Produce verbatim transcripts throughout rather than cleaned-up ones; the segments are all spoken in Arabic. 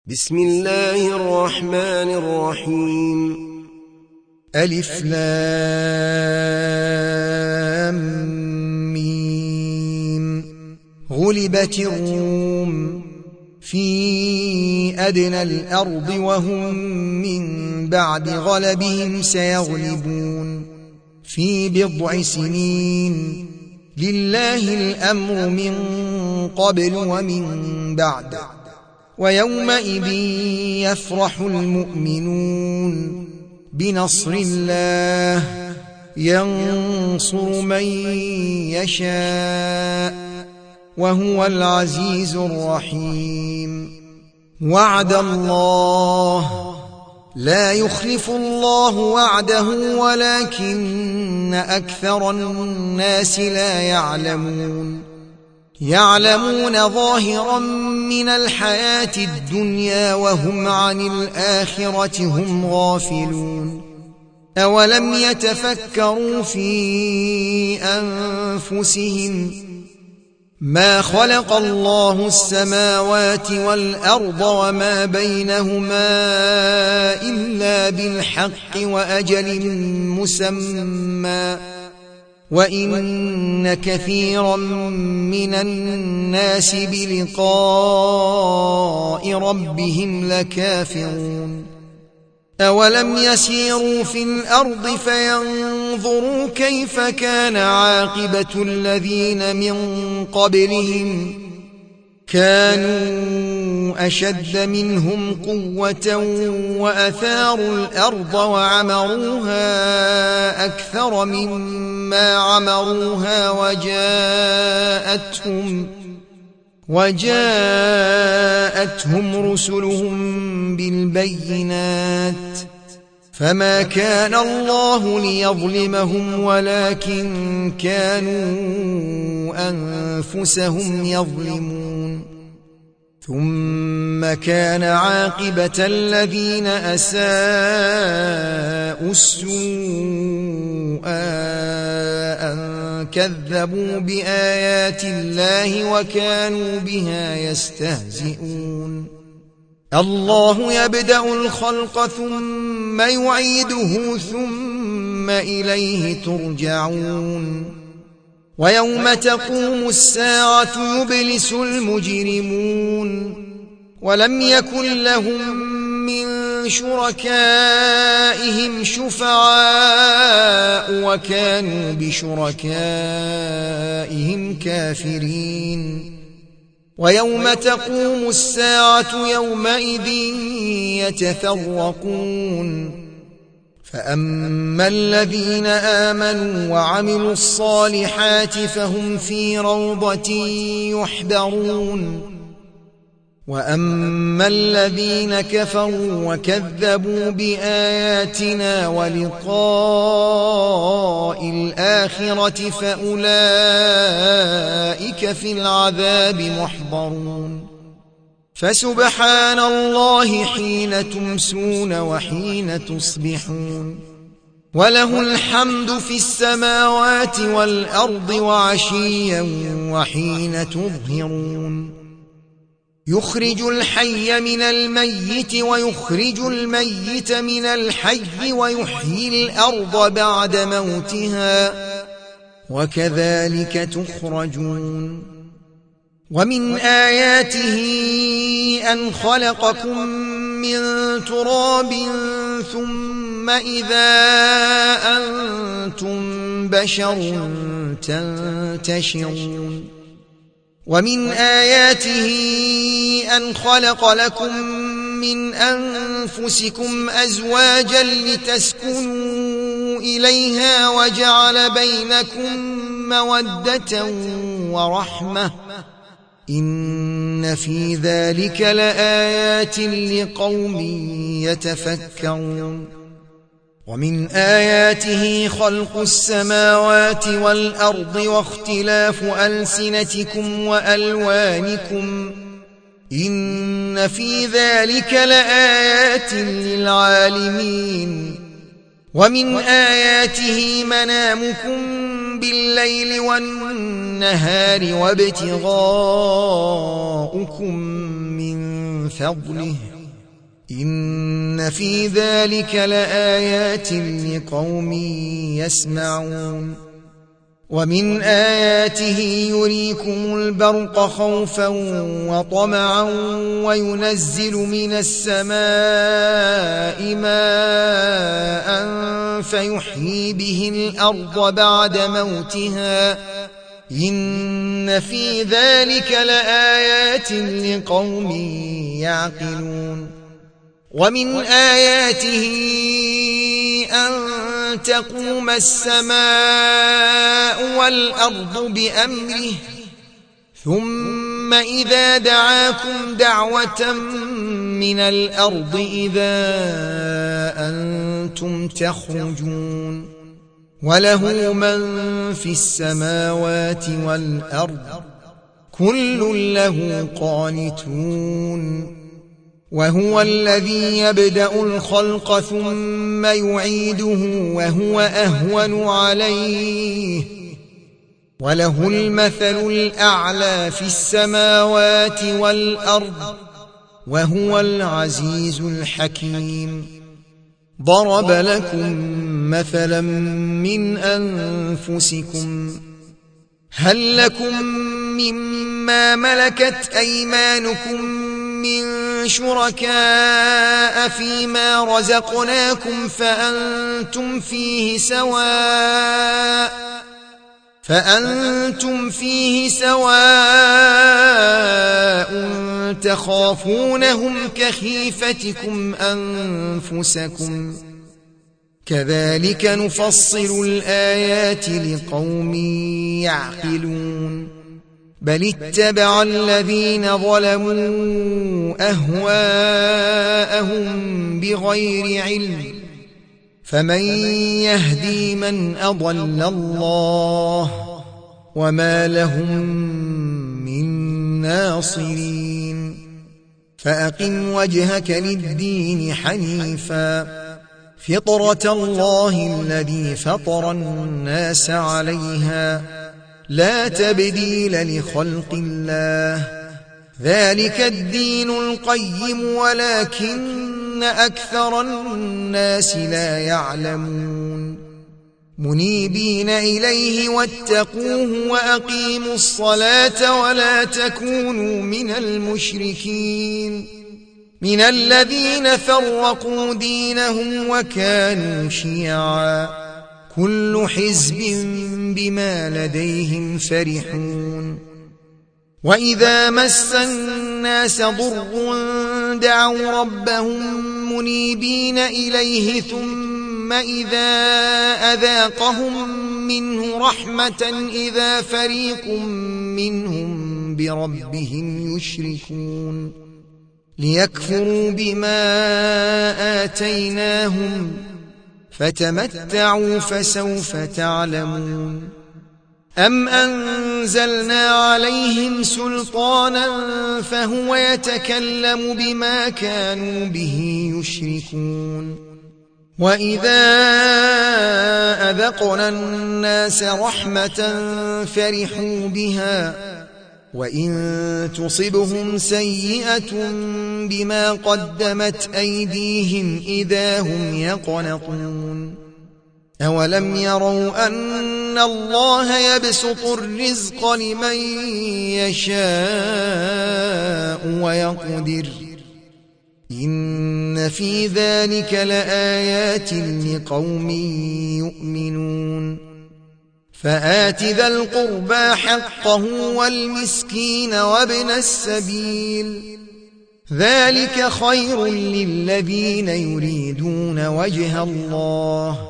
بسم الله الرحمن الرحيم. ألف لام ميم. غلبت الروم في أدنى الأرض وهم من بعد غلبهم سيغلبون في بضع سنين. لله الأمر من قبل ومن بعد، ويومئذ يفرح المؤمنون بنصر الله ينصر من يشاء وهو العزيز الرحيم. وعد الله لا يخلف الله وعده ولكن أكثر الناس لا يعلمون. يعلمون ظاهرا من الحياة الدنيا وهم عن الآخرة هم غافلون. أولم يتفكروا في أنفسهم ما خلق الله السماوات والأرض وما بينهما إلا بالحق وأجل مسمى، وإن كثيرا من الناس بلقاء ربهم لكافرون. أولم يسيروا في الأرض فينظروا كيف كان عاقبة الذين من قبلهم؟ كانوا أشد منهم قوة وأثاروا الأرض وعمروها أكثر مما عمروها وجاءتهم وجاءتهم رسلهم بالبينات، فما كان الله ليظلمهم ولكن كانوا أنفسهم يظلمون. ثم كان عاقبة الذين أساءوا السوء أن كذبوا بآيات الله وكانوا بها يستهزئون. الله يبدأ الخلق ثم يعيده ثم إليه ترجعون. ويوم تقوم الساعة يبلس المجرمون ولم يكن لهم من شركائهم شفعاء وكانوا بشركائهم كافرين. ويوم تقوم الساعة يومئذ يتفرقون، فأما الذين آمنوا وعملوا الصالحات فهم في روضة يحبرون، وأما الذين كفروا وكذبوا بآياتنا ولقاء الآخرة فأولئك في العذاب محضرون. فسبحان الله حين تمسون وحين تصبحون، وله الحمد في السماوات والأرض وعشيا وحين تظهرون. يخرج الحي من الميت ويخرج الميت من الحي ويحيي الأرض بعد موتها وكذلك تخرجون. ومن آياته أن خلقكم من تراب ثم إذا أنتم بشر تنتشرون. ومن آياته أن خلق لكم من أنفسكم أزواجا لتسكنوا إليها وجعل بينكم مودة ورحمة، إن في ذلك لآيات لقوم يتفكرون. ومن آياته خلق السماوات والأرض واختلاف ألسنتكم وألوانكم، إن في ذلك لآيات للعالمين. ومن آياته منامكم بالليل والنهار وابتغاؤكم من فضله إن في ذلك لآيات لقوم يسمعون ومن آياته يريكم البرق خوفا وطمعا وينزل من السماء ماء فيحيي به الأرض بعد موتها إن في ذلك لآيات لقوم يعقلون ومن آياته أن تقوم السماء والأرض بأمره ثم إذا دعاكم دعوة من الأرض إذا أنتم تخرجون وله من في السماوات والأرض كل له قانتون وهو الذي يبدأ الخلق ثم يعيده وهو أهون عليه وله المثل الأعلى في السماوات والأرض وهو العزيز الحكيم ضرب لكم مثلا من أنفسكم هل لكم مما ملكت أيمانكم من شركاء فيما رزقناكم فأنتم فيه سواء فأنتم فيه سواء تخافونهم كخيفتكم أنفسكم كذلك نفصل الآيات لقوم يعقلون بل اتبع الذين ظلموا أهواءهم بغير علم فمن يهدي من أضل الله وما لهم من ناصرين فأقم وجهك للدين حنيفا فطرة الله الذي فطر الناس عليها لا تبديل لخلق الله ذلك الدين القيم ولكن أكثر الناس لا يعلمون منيبين إليه واتقوه وأقيموا الصلاة ولا تكونوا من المشركين من الذين فرقوا دينهم وكانوا شيعا كل حزب بما لديهم فرحون وإذا مس الناس ضر دعوا ربهم منيبين إليه ثم إذا أذاقهم منه رحمة إذا فريق منهم بربهم يشركون ليكفروا بما آتيناهم فتمتعوا فسوف تعلمون أم أنزلنا عليهم سلطانا فهو يتكلم بما كانوا به يشركون وإذا أذقنا الناس رحمة فرحوا بها وإن تصبهم سيئة بما قدمت أيديهم إذا هم يقنطون أولم يروا أن الله يبسط الرزق لمن يشاء ويقدر إن في ذلك لآيات لقوم يؤمنون فآت ذا القربى حقه والمسكين وابن السبيل ذلك خير للذين يريدون وجه الله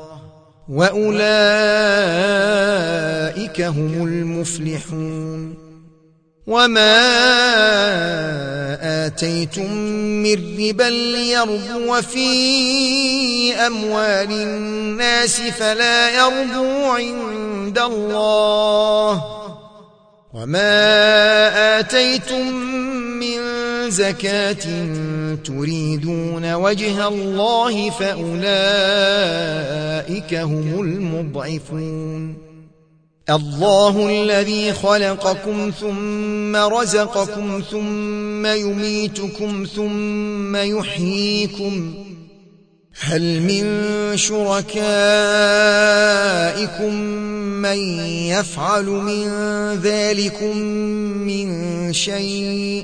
وأولئك هم المفلحون وما آتيتم من ربا ليربو في أموال الناس فلا يربو عند الله وما آتيتم من زكاة تريدون وجه الله فأولئك هم المضعفون الله الذي خلقكم ثم رزقكم ثم ثم يميتكم ثم يحييكم هل من شركائكم من يفعل من ذلكم من شيء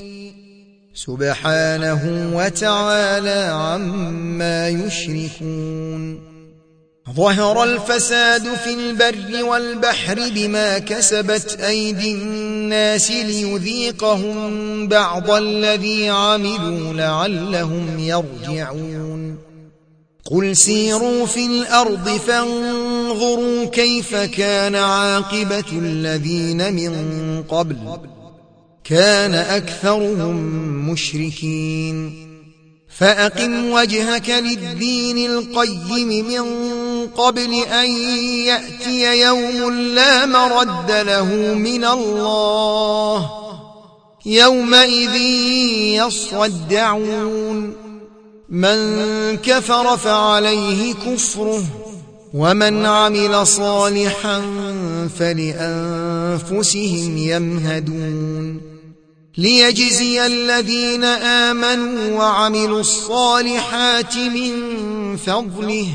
سبحانه وتعالى عما يشركون ظهر الفساد في البر والبحر بما كسبت أيدي الناس ليذيقهم بعض الذي عملوا لعلهم يرجعون قل سيروا في الأرض فانظروا كيف كان عاقبة الذين من قبل كان أكثرهم مشركين فأقم وجهك للدين القيم من قبل أن يأتي يوم لا مرد له من الله يومئذ يصدعون من كفر فعليه كفره ومن عمل صالحا فلأنفسهم يمهدون ليجزي الذين آمنوا وعملوا الصالحات من فضله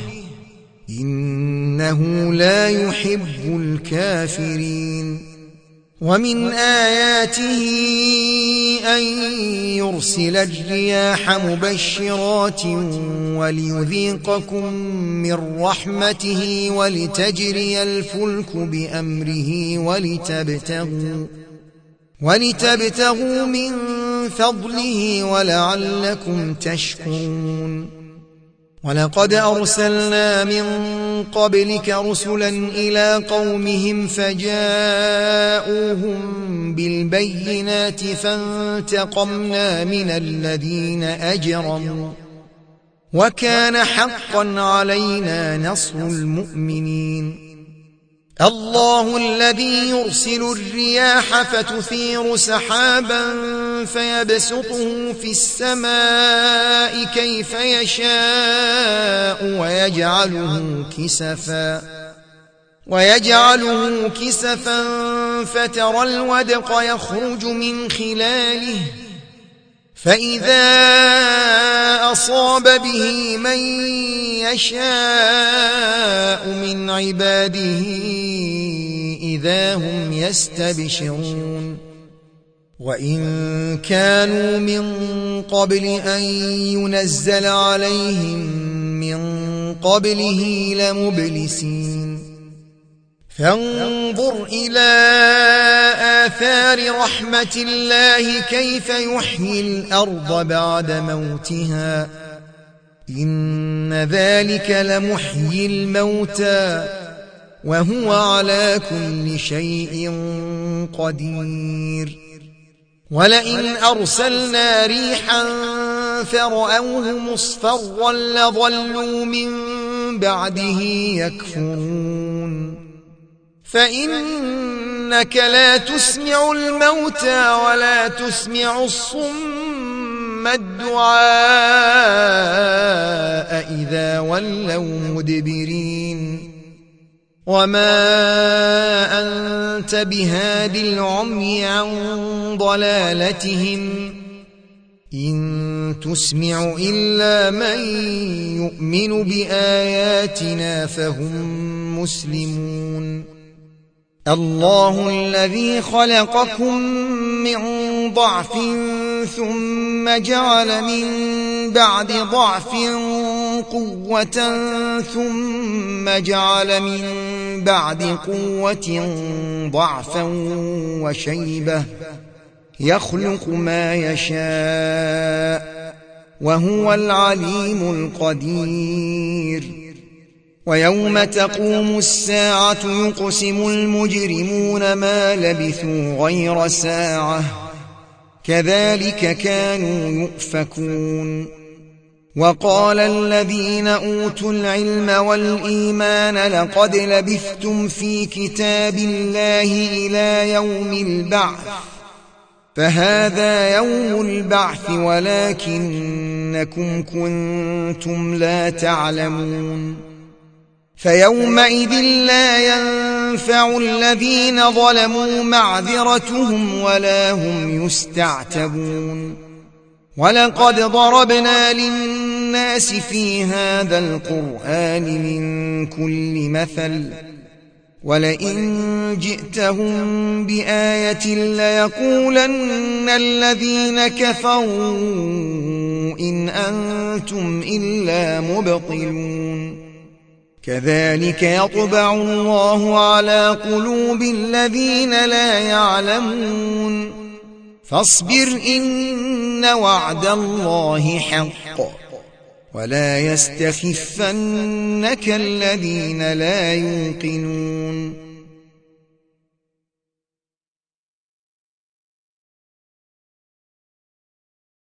إنه لا يحب الكافرين ومن آياته أن يرسل الرياح مبشرات وليذيقكم من رحمته ولتجري الفلك بأمره ولتبتغوا ولتبتغوا من فضله ولعلكم تشكرون ولقد أرسلنا من قبلك رسلا إلى قومهم فجاءوهم بالبينات فانتقمنا من الذين أجرموا وكان حقا علينا نصر المؤمنين الله الذي يرسل الرياح فتثير سحابا فيبسطه في السماء كيف يشاء ويجعله كسفا ويجعله كسفا فترى الودق يخرج من خلاله فإذا أصاب به من يشاء من عباده إذا هم يستبشرون وإن كانوا من قبل أن ينزل عليهم من قبله لمبلسين فانظر إلى آثار رحمة الله كيف يحيي الأرض بعد موتها إن ذلك لمحيي الموتى وهو على كل شيء قدير ولئن أرسلنا ريحا فرأوه مصفرا لظلوا من بعده يكفرون فإنك لا تسمع الموتى ولا تسمع الصم الدعاء إذا ولوا مدبرين وما أنت بهاد العمي عن ضلالتهم إن تسمع إلا من يؤمن بآياتنا فهم مسلمون الله الذي خلقكم من ضعف ثم جعل من بعد ضعف قوة ثم جعل من بعد قوة ضعفا وشيبة يخلق ما يشاء وهو العليم القدير ويوم تقوم الساعة يقسم المجرمون ما لبثوا غير ساعة كذلك كانوا يؤفكون وقال الذين أوتوا العلم والإيمان لقد لبثتم في كتاب الله إلى يوم البعث فهذا يوم البعث ولكنكم كنتم لا تعلمون فيومئذ لا ينفع الذين ظلموا معذرتهم ولا هم يستعتبون ولقد ضربنا للناس في هذا القرآن من كل مثل ولئن جئتهم بآية ليقولن الذين كفروا إن أنتم إلا مبطلون كذلك يطبع الله على قلوب الذين لا يعلمون فاصبر إن وعد الله حق ولا يستخفنك الذين لا يوقنون